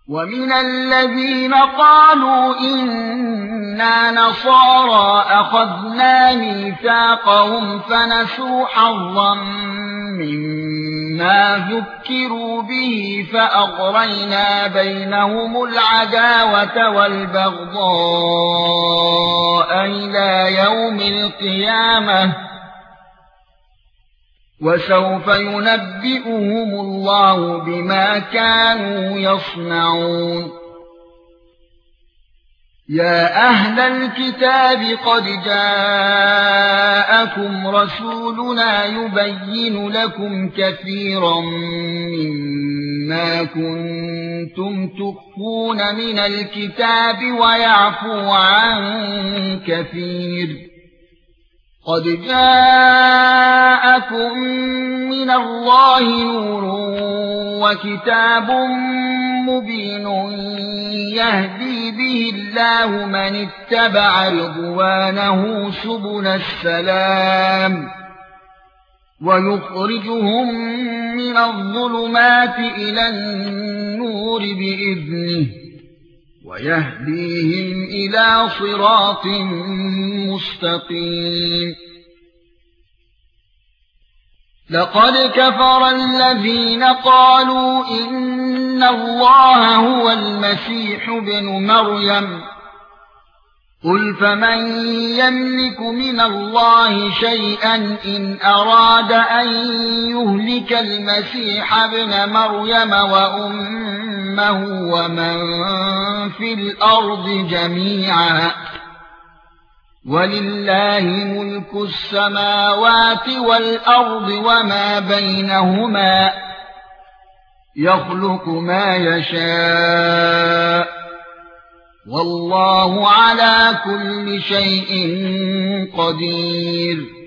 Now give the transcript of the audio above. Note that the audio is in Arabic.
ومن الذين قالوا إنا نصارى أخذنا ميثاقهم فنسوا حظا مما ذكروا به فأغرينا بينهم العداوة والبغضاء إلى يوم القيامة وسوف ينبئهم الله بما كانوا يصنعون. يا أهل الكتاب قد جاءكم رسولنا يبين لكم كثيرا مما كنتم تخفون من الكتاب ويعفو عن كثير. قد جاءكم من الله نور وكتاب مبين يهدي به الله من اتبع رضوانه سبل السلام ويخرجهم من الظلمات إلى النور بإذنه ويهديهم إلى صراط مستقيم. لقد كفر الذين قالوا إن الله هو المسيح ابن مريم قل فمن يملك من الله شيئا إن أراد أن يهلك المسيح ابن مريم وأمه ومن في الأرض جميعا ولله ملك السماوات والأرض وما بينهما يخلق ما يشاء والله على كل شيء قدير.